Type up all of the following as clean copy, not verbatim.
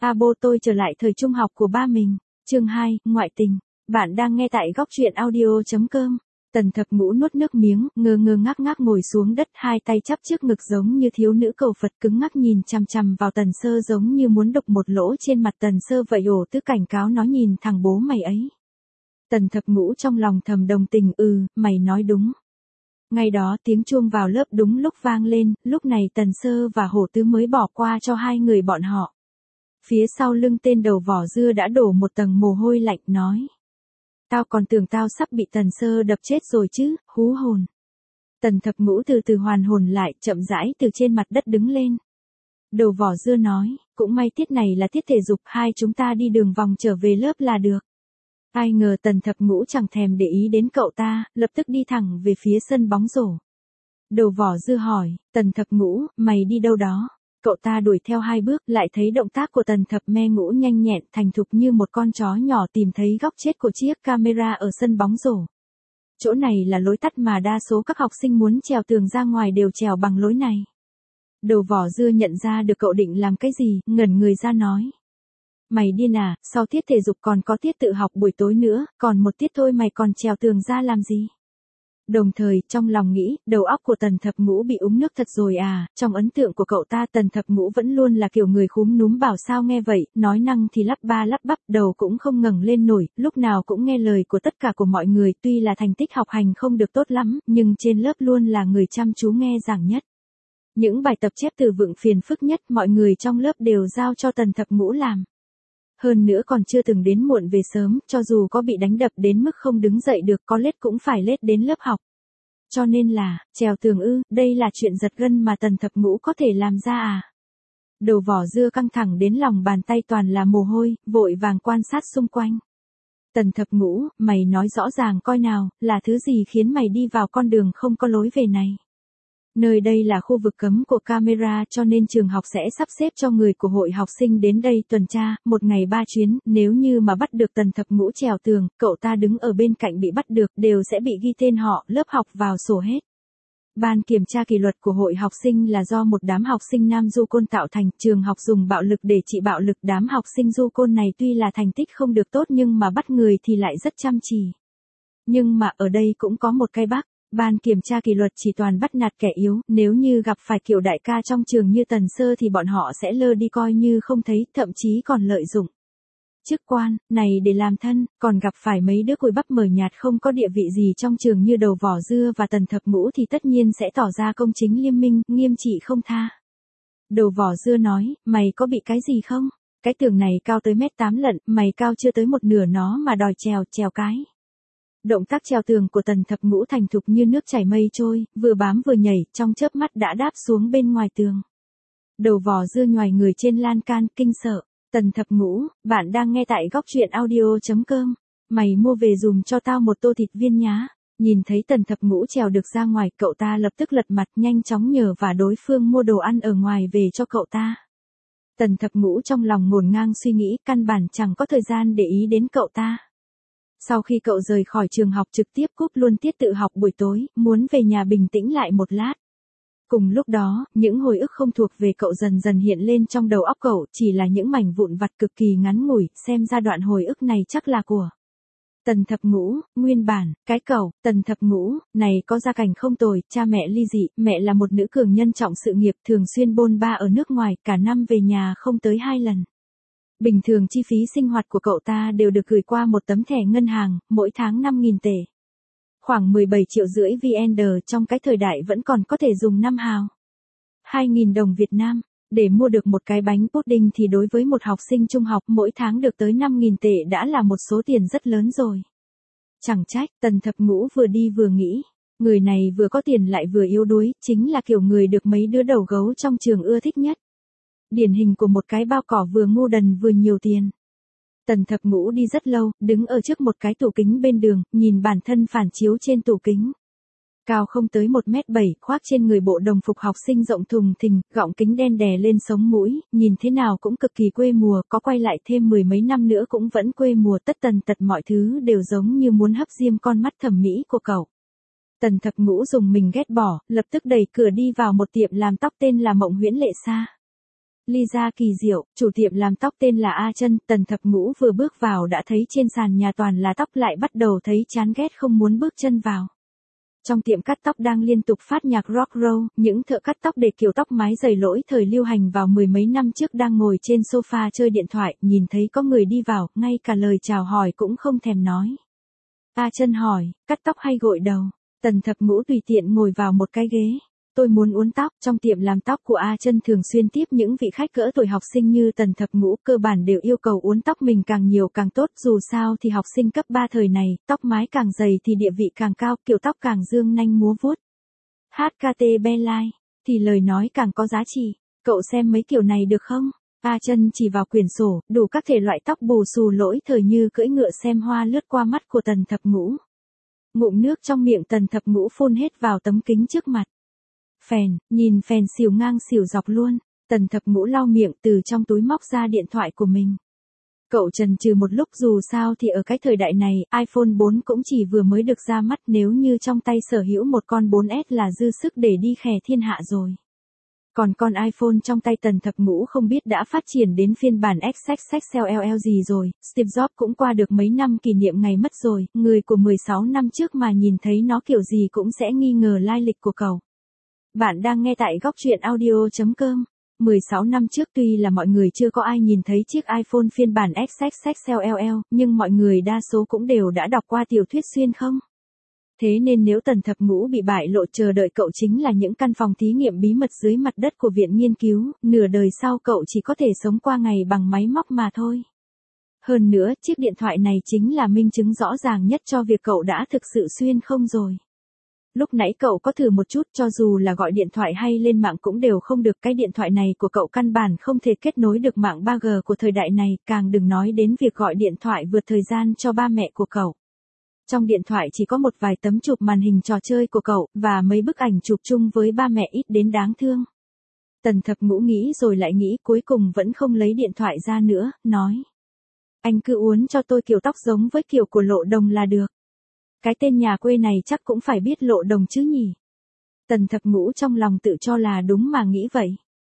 Abo tôi trở lại thời trung học của ba mình. Chương 2, ngoại tình. Bạn đang nghe tại góc truyện audio.com. Tần Thập Ngũ nuốt nước miếng, ngơ ngơ ngác ngác ngồi xuống đất, hai tay chắp trước ngực giống như thiếu nữ cầu Phật, cứng ngắc nhìn chằm chằm vào Tần Sơ giống như muốn đục một lỗ trên mặt Tần Sơ vậy. Ổ tứ cảnh cáo nó nhìn thằng bố mày ấy. Tần Thập Ngũ trong lòng thầm đồng tình, mày nói đúng. Ngay đó tiếng chuông vào lớp đúng lúc vang lên, lúc này Tần Sơ và Hổ Tứ mới bỏ qua cho hai người bọn họ. Phía sau lưng tên đầu vỏ dưa đã đổ một tầng mồ hôi lạnh, nói. Tao còn tưởng tao sắp bị Tần Sơ đập chết rồi chứ, hú hồn. Tần Thập Ngũ từ từ hoàn hồn lại, chậm rãi từ trên mặt đất đứng lên. Đầu vỏ dưa nói, cũng may tiết này là tiết thể dục, hai chúng ta đi đường vòng trở về lớp là được. Ai ngờ Tần Thập Ngũ chẳng thèm để ý đến cậu ta, lập tức đi thẳng về phía sân bóng rổ. Đầu vỏ dưa hỏi, Tần Thập Ngũ, mày đi đâu đó? Cậu ta đuổi theo hai bước, lại thấy động tác của Tần Thập Ngũ nhanh nhẹn, thành thục như một con chó nhỏ tìm thấy góc chết của chiếc camera ở sân bóng rổ. Chỗ này là lối tắt mà đa số các học sinh muốn trèo tường ra ngoài đều trèo bằng lối này. Đầu vỏ dưa nhận ra được cậu định làm cái gì, ngẩn người ra nói. Mày điên à, sau tiết thể dục còn có tiết tự học buổi tối nữa, còn một tiết thôi mày còn trèo tường ra làm gì? Đồng thời, trong lòng nghĩ, đầu óc của Tần Thập Ngũ bị uống nước thật rồi à, trong ấn tượng của cậu ta Tần Thập Ngũ vẫn luôn là kiểu người khúm núm bảo sao nghe vậy, nói năng thì lắp ba lắp bắp, đầu cũng không ngẩng lên nổi, lúc nào cũng nghe lời của tất cả của mọi người, tuy là thành tích học hành không được tốt lắm, nhưng trên lớp luôn là người chăm chú nghe giảng nhất. Những bài tập chép từ vựng phiền phức nhất mọi người trong lớp đều giao cho Tần Thập Ngũ làm. Hơn nữa còn chưa từng đến muộn về sớm, cho dù có bị đánh đập đến mức không đứng dậy được có lết cũng phải lết đến lớp học. Cho nên là, trèo tường đây là chuyện giật gân mà Tần Thập Ngũ có thể làm ra à? Đầu vỏ dưa căng thẳng đến lòng bàn tay toàn là mồ hôi, vội vàng quan sát xung quanh. Tần Thập Ngũ, mày nói rõ ràng coi nào, là thứ gì khiến mày đi vào con đường không có lối về này? Nơi đây là khu vực cấm của camera cho nên trường học sẽ sắp xếp cho người của hội học sinh đến đây tuần tra, một ngày 3 chuyến, nếu như mà bắt được Tần Thập Ngũ trèo tường, cậu ta đứng ở bên cạnh bị bắt được, đều sẽ bị ghi tên họ, lớp học vào sổ hết. Ban kiểm tra kỷ luật của hội học sinh là do một đám học sinh nam du côn tạo thành, trường học dùng bạo lực để trị bạo lực, đám học sinh du côn này tuy là thành tích không được tốt nhưng mà bắt người thì lại rất chăm chỉ. Nhưng mà ở đây cũng có một cái bác. Ban kiểm tra kỷ luật chỉ toàn bắt nạt kẻ yếu, nếu như gặp phải kiểu đại ca trong trường như Tần Sơ thì bọn họ sẽ lơ đi coi như không thấy, thậm chí còn lợi dụng chức quan này để làm thân, còn gặp phải mấy đứa cùi bắp mờ nhạt không có địa vị gì trong trường như đầu vỏ dưa và Tần Thập Ngũ thì tất nhiên sẽ tỏ ra công chính liêm minh, nghiêm trị không tha. Đầu vỏ dưa nói, mày có bị cái gì không? Cái tường này cao tới 1m8 lận, mày cao chưa tới một nửa nó mà đòi trèo cái. Động tác trèo tường của Tần Thập Ngũ thành thục như nước chảy mây trôi, vừa bám vừa nhảy, trong chớp mắt đã đáp xuống bên ngoài tường. Đầu vỏ dưa nhoài người trên lan can, kinh sợ. Tần Thập Ngũ, bạn đang nghe tại góc truyện audio.com. Mày mua về dùm cho tao một tô thịt viên nhá. Nhìn thấy Tần Thập Ngũ trèo được ra ngoài, cậu ta lập tức lật mặt nhanh chóng nhờ và đối phương mua đồ ăn ở ngoài về cho cậu ta. Tần Thập Ngũ trong lòng ngổn ngang suy nghĩ, căn bản chẳng có thời gian để ý đến cậu ta. Sau khi cậu rời khỏi trường học trực tiếp cúp luôn tiết tự học buổi tối, muốn về nhà bình tĩnh lại một lát. Cùng lúc đó, những hồi ức không thuộc về cậu dần dần hiện lên trong đầu óc cậu, chỉ là những mảnh vụn vặt cực kỳ ngắn ngủi, xem ra đoạn hồi ức này chắc là của Tần Thập Ngũ. Nguyên bản, cái cậu, Tần Thập Ngũ, này có gia cảnh không tồi, cha mẹ ly dị, mẹ là một nữ cường nhân trọng sự nghiệp, thường xuyên bôn ba ở nước ngoài, cả năm về nhà không tới 2 lần. Bình thường chi phí sinh hoạt của cậu ta đều được gửi qua một tấm thẻ ngân hàng, mỗi tháng 5.000 tệ. Khoảng 17,5 triệu VN trong cái thời đại vẫn còn có thể dùng 5 hào. 2.000 đồng Việt Nam. Để mua được một cái bánh pudding thì đối với một học sinh trung học mỗi tháng được tới 5.000 tệ đã là một số tiền rất lớn rồi. Chẳng trách, Tần Thập Ngũ vừa đi vừa nghĩ. Người này vừa có tiền lại vừa yếu đuối, chính là kiểu người được mấy đứa đầu gấu trong trường ưa thích nhất. Điển hình của một cái bao cỏ vừa ngu đần vừa nhiều tiền. Tần Thập Ngũ đi rất lâu, đứng ở trước một cái tủ kính bên đường, nhìn bản thân phản chiếu trên tủ kính. Cao không tới 1m7, khoác trên người bộ đồng phục học sinh rộng thùng thình, gọng kính đen đè lên sống mũi, nhìn thế nào cũng cực kỳ quê mùa, có quay lại thêm 10 mấy năm nữa cũng vẫn quê mùa, tất tần tật mọi thứ đều giống như muốn hấp diêm con mắt thẩm mỹ của cậu. Tần Thập Ngũ dùng mình ghét bỏ, lập tức đẩy cửa đi vào một tiệm làm tóc tên là Mộng Huyễn Lệ Sa. Lisa kỳ diệu, chủ tiệm làm tóc tên là A Trân. Tần Thập Ngũ vừa bước vào đã thấy trên sàn nhà toàn là tóc, lại bắt đầu thấy chán ghét không muốn bước chân vào. Trong tiệm cắt tóc đang liên tục phát nhạc rock roll, những thợ cắt tóc để kiểu tóc mái dày lỗi thời lưu hành vào mười mấy năm trước đang ngồi trên sofa chơi điện thoại, nhìn thấy có người đi vào, ngay cả lời chào hỏi cũng không thèm nói. A Trân hỏi, cắt tóc hay gội đầu? Tần Thập Ngũ tùy tiện ngồi vào một cái ghế. Tôi muốn uốn tóc. Trong tiệm làm tóc của A Trân thường xuyên tiếp những vị khách cỡ tuổi học sinh như Tần Thập Ngũ, cơ bản đều yêu cầu uốn tóc mình càng nhiều càng tốt, dù sao thì học sinh cấp 3 thời này, tóc mái càng dày thì địa vị càng cao, kiểu tóc càng dương nanh múa vuốt. HKT Beeline, thì lời nói càng có giá trị. Cậu xem mấy kiểu này được không? A Trân chỉ vào quyển sổ, đủ các thể loại tóc bù xù lỗi thời như cưỡi ngựa xem hoa lướt qua mắt của Tần Thập Ngũ. Ngụm nước trong miệng Tần Thập Ngũ phun hết vào tấm kính trước mặt. Phèn, nhìn phèn xỉu ngang xỉu dọc luôn. Tần Thập Ngũ lau miệng, từ trong túi móc ra điện thoại của mình. Cậu chần chừ một lúc, dù sao thì ở cái thời đại này, iPhone 4 cũng chỉ vừa mới được ra mắt, nếu như trong tay sở hữu một con 4S là dư sức để đi khè thiên hạ rồi. Còn con iPhone trong tay Tần Thập Ngũ không biết đã phát triển đến phiên bản XXXLL gì rồi, Steve Jobs cũng qua được mấy năm kỷ niệm ngày mất rồi, người của 16 năm trước mà nhìn thấy nó kiểu gì cũng sẽ nghi ngờ lai lịch của cậu. Bạn đang nghe tại góc truyện audio.com. 16 năm trước tuy là mọi người chưa có ai nhìn thấy chiếc iPhone phiên bản XXXLL, nhưng mọi người đa số cũng đều đã đọc qua tiểu thuyết xuyên không? Thế nên nếu Tần Thập Ngũ bị bại lộ, chờ đợi cậu chính là những căn phòng thí nghiệm bí mật dưới mặt đất của viện nghiên cứu, nửa đời sau cậu chỉ có thể sống qua ngày bằng máy móc mà thôi. Hơn nữa, chiếc điện thoại này chính là minh chứng rõ ràng nhất cho việc cậu đã thực sự xuyên không rồi. Lúc nãy cậu có thử một chút, cho dù là gọi điện thoại hay lên mạng cũng đều không được, cái điện thoại này của cậu căn bản không thể kết nối được mạng 3G của thời đại này, càng đừng nói đến việc gọi điện thoại vượt thời gian cho ba mẹ của cậu. Trong điện thoại chỉ có một vài tấm chụp màn hình trò chơi của cậu, và mấy bức ảnh chụp chung với ba mẹ ít đến đáng thương. Tần Thập Ngũ nghĩ rồi lại nghĩ, cuối cùng vẫn không lấy điện thoại ra nữa, nói. Anh cứ uốn cho tôi kiểu tóc giống với kiểu của Lộ Đồng là được. Cái tên nhà quê này chắc cũng phải biết Lộ Đồng chứ nhỉ? Tần Thập Ngũ trong lòng tự cho là đúng mà nghĩ vậy.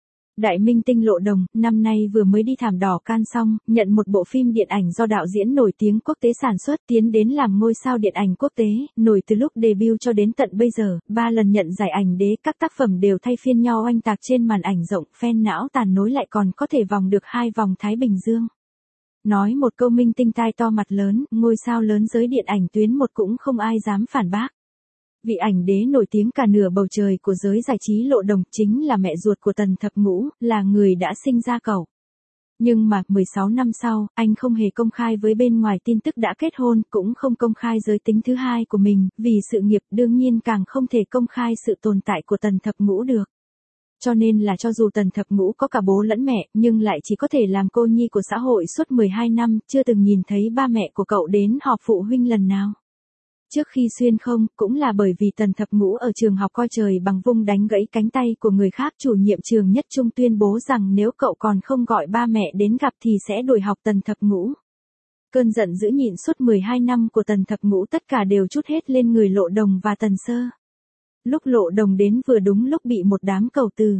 Đại minh tinh Lộ Đồng, năm nay vừa mới đi thảm đỏ Cannes xong, nhận một bộ phim điện ảnh do đạo diễn nổi tiếng quốc tế sản xuất, tiến đến làm ngôi sao điện ảnh quốc tế, nổi từ lúc debut cho đến tận bây giờ, 3 lần nhận giải ảnh đế, các tác phẩm đều thay phiên nhau oanh tạc trên màn ảnh rộng, fan não tàn nối lại còn có thể vòng được 2 vòng Thái Bình Dương. Nói một câu minh tinh tai to mặt lớn, ngôi sao lớn giới điện ảnh tuyến một cũng không ai dám phản bác. Vị ảnh đế nổi tiếng cả nửa bầu trời của giới giải trí Lộ Đồng chính là mẹ ruột của Tần Thập Ngũ, là người đã sinh ra cậu. Nhưng mà, 16 năm sau, anh không hề công khai với bên ngoài tin tức đã kết hôn, cũng không công khai giới tính thứ hai của mình, vì sự nghiệp đương nhiên càng không thể công khai sự tồn tại của Tần Thập Ngũ được. Cho nên là cho dù Tần Thập Ngũ có cả bố lẫn mẹ, nhưng lại chỉ có thể làm cô nhi của xã hội suốt 12 năm, chưa từng nhìn thấy ba mẹ của cậu đến họp phụ huynh lần nào. Trước khi xuyên không, cũng là bởi vì Tần Thập Ngũ ở trường học coi trời bằng vung đánh gãy cánh tay của người khác, chủ nhiệm trường Nhất Trung tuyên bố rằng nếu cậu còn không gọi ba mẹ đến gặp thì sẽ đuổi học Tần Thập Ngũ. Cơn giận dữ nhịn suốt 12 năm của Tần Thập Ngũ tất cả đều trút hết lên người Lộ Đồng và Tần Sơ. Lúc Lộ Đồng đến vừa đúng lúc bị một đám cầu từ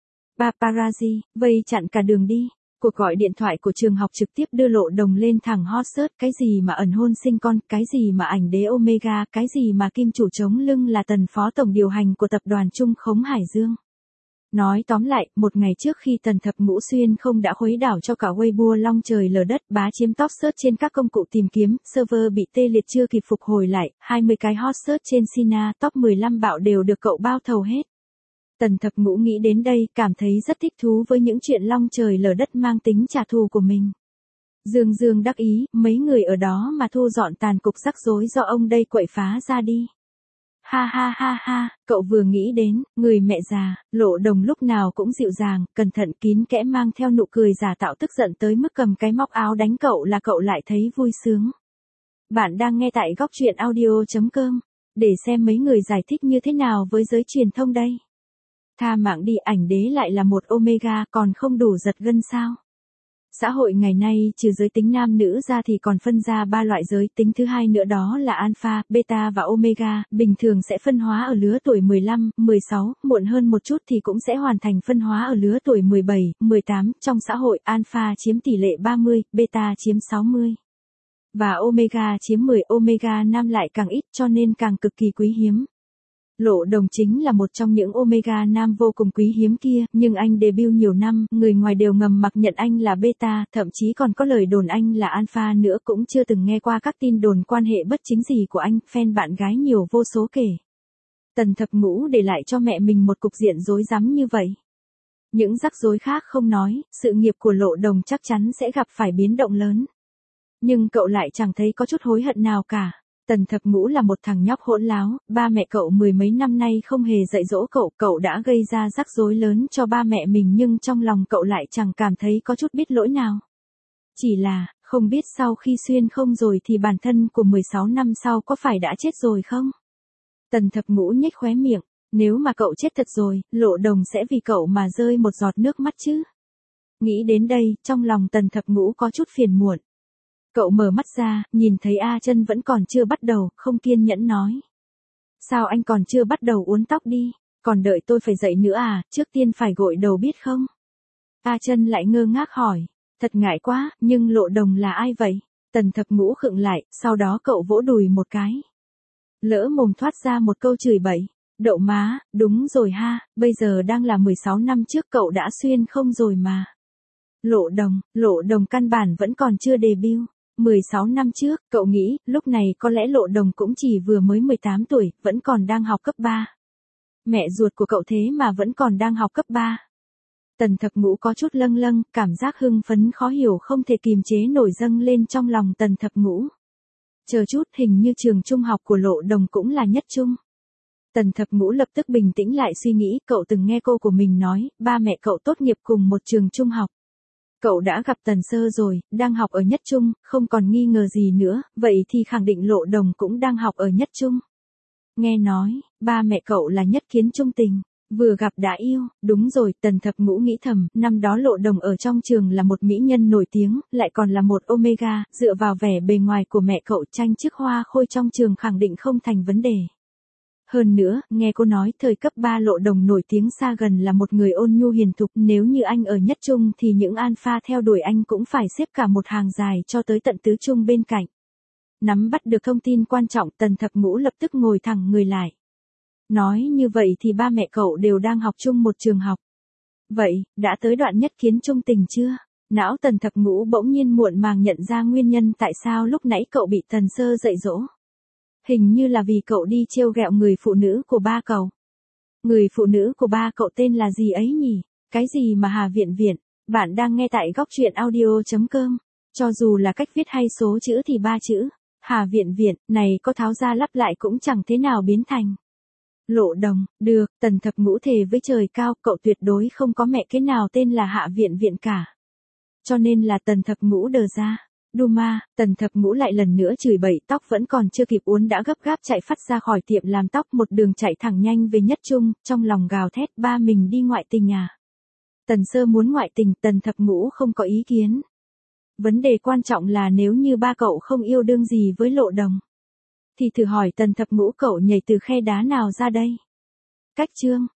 paparazzi vây chặn cả đường đi. Cuộc gọi điện thoại của trường học trực tiếp đưa Lộ Đồng lên thẳng hot search, cái gì mà ẩn hôn sinh con, cái gì mà ảnh đế Omega, cái gì mà kim chủ chống lưng là Tần phó tổng điều hành của tập đoàn Trung Khống Hải Dương. Nói tóm lại, một ngày trước khi Tần Thập Ngũ xuyên không đã khuấy đảo cho cả Weibo long trời lở đất, bá chiếm top search trên các công cụ tìm kiếm, server bị tê liệt chưa kịp phục hồi lại, 20 cái hot search trên Sina, top 15 bạo đều được cậu bao thầu hết. Tần Thập Ngũ nghĩ đến đây, cảm thấy rất thích thú với những chuyện long trời lở đất mang tính trả thù của mình. Dương dương đắc ý, mấy người ở đó mà thu dọn tàn cục rắc rối do ông đây quậy phá ra đi. Ha ha ha ha, cậu vừa nghĩ đến, người mẹ già, Lộ Đồng lúc nào cũng dịu dàng, cẩn thận kín kẽ mang theo nụ cười giả tạo, tức giận tới mức cầm cái móc áo đánh cậu là cậu lại thấy vui sướng. Bạn đang nghe tại góc truyện audio.com, để xem mấy người giải thích như thế nào với giới truyền thông đây. Tha mạng đi, ảnh đế lại là một Omega, còn không đủ giật gân sao? Xã hội ngày nay trừ giới tính nam nữ ra thì còn phân ra 3 loại giới tính thứ hai nữa đó là alpha, beta và omega, bình thường sẽ phân hóa ở lứa tuổi 15, 16, muộn hơn một chút thì cũng sẽ hoàn thành phân hóa ở lứa tuổi 17, 18, trong xã hội alpha chiếm tỷ lệ 30, beta chiếm 60. Và omega chiếm 10, omega nam lại càng ít cho nên càng cực kỳ quý hiếm. Lộ Đồng chính là một trong những omega nam vô cùng quý hiếm kia, nhưng anh debut nhiều năm, người ngoài đều ngầm mặc nhận anh là beta, thậm chí còn có lời đồn anh là alpha nữa, cũng chưa từng nghe qua các tin đồn quan hệ bất chính gì của anh, fan bạn gái nhiều vô số kể. Tần Thập Ngũ để lại cho mẹ mình một cục diện rối rắm như vậy. Những rắc rối khác không nói, sự nghiệp của Lộ Đồng chắc chắn sẽ gặp phải biến động lớn. Nhưng cậu lại chẳng thấy có chút hối hận nào cả. Tần Thập Ngũ là một thằng nhóc hỗn láo, ba mẹ cậu mười mấy năm nay không hề dạy dỗ cậu, cậu đã gây ra rắc rối lớn cho ba mẹ mình nhưng trong lòng cậu lại chẳng cảm thấy có chút biết lỗi nào. Chỉ là, không biết sau khi xuyên không rồi thì bản thân của 16 năm sau có phải đã chết rồi không? Tần Thập Ngũ nhếch khóe miệng, nếu mà cậu chết thật rồi, Lộ Đồng sẽ vì cậu mà rơi một giọt nước mắt chứ. Nghĩ đến đây, trong lòng Tần Thập Ngũ có chút phiền muộn. Cậu mở mắt ra, nhìn thấy A Chân vẫn còn chưa bắt đầu, không kiên nhẫn nói. Sao anh còn chưa bắt đầu uốn tóc đi, còn đợi tôi phải dậy nữa à, trước tiên phải gội đầu biết không? A Chân lại ngơ ngác hỏi, thật ngại quá, nhưng Lộ Đồng là ai vậy? Tần Thập Ngũ khựng lại, sau đó cậu vỗ đùi một cái. Lỡ mồm thoát ra một câu chửi bậy, đậu má, đúng rồi ha, bây giờ đang là 16 năm trước cậu đã xuyên không rồi mà. Lộ Đồng căn bản vẫn còn chưa debut. 16 năm trước, cậu nghĩ, lúc này có lẽ Lộ Đồng cũng chỉ vừa mới 18 tuổi, vẫn còn đang học cấp 3. Mẹ ruột của cậu thế mà vẫn còn đang học cấp 3. Tần Thập Ngũ có chút lâng lâng, cảm giác hưng phấn khó hiểu không thể kìm chế nổi dâng lên trong lòng Tần Thập Ngũ. Chờ chút, hình như trường trung học của Lộ Đồng cũng là nhất trung. Tần Thập Ngũ lập tức bình tĩnh lại suy nghĩ, cậu từng nghe cô của mình nói, ba mẹ cậu tốt nghiệp cùng một trường trung học. Cậu đã gặp Tần Sơ rồi, đang học ở nhất trung, không còn nghi ngờ gì nữa, vậy thì khẳng định Lộ Đồng cũng đang học ở nhất trung. Nghe nói, ba mẹ cậu là nhất kiến trung tình, vừa gặp đã yêu, đúng rồi, Tần Thập Ngũ nghĩ thầm, năm đó Lộ Đồng ở trong trường là một mỹ nhân nổi tiếng, lại còn là một omega, dựa vào vẻ bề ngoài của mẹ cậu tranh chức hoa khôi trong trường khẳng định không thành vấn đề. Hơn nữa, nghe cô nói thời cấp 3 Lộ Đồng nổi tiếng xa gần là một người ôn nhu hiền thục, nếu như anh ở nhất trung thì những alpha theo đuổi anh cũng phải xếp cả một hàng dài cho tới tận tứ trung bên cạnh. Nắm bắt được thông tin quan trọng, Tần Thập Ngũ lập tức ngồi thẳng người lại. Nói như vậy thì ba mẹ cậu đều đang học chung một trường học. Vậy, đã tới đoạn nhất kiến trung tình chưa? Não Tần Thập Ngũ bỗng nhiên muộn màng nhận ra nguyên nhân tại sao lúc nãy cậu bị Tần Sơ dạy dỗ. Hình như là vì cậu đi trêu ghẹo người phụ nữ của ba cậu. Người phụ nữ của ba cậu tên là gì ấy nhỉ? Cái gì mà Hà Viện Viện? Bạn đang nghe tại góc truyện audio.com. Cho dù là cách viết hay số chữ thì ba chữ Hà Viện Viện này có tháo ra lắp lại cũng chẳng thế nào biến thành Lộ Đồng. Được, Tần Thập Ngũ thề với trời cao, cậu tuyệt đối không có mẹ kế nào tên là Hạ Viện Viện cả. Cho nên là Tần Thập Ngũ đờ ra. Duma, Tần Thập Ngũ lại lần nữa chửi bậy, tóc vẫn còn chưa kịp uốn đã gấp gáp chạy phắt ra khỏi tiệm làm tóc, một đường chạy thẳng nhanh về nhất trung, trong lòng gào thét, ba mình đi ngoại tình à? Tần Sơ muốn ngoại tình, Tần Thập Ngũ không có ý kiến. Vấn đề quan trọng là nếu như ba cậu không yêu đương gì với Lộ Đồng, thì thử hỏi Tần Thập Ngũ cậu nhảy từ khe đá nào ra đây? Cách chương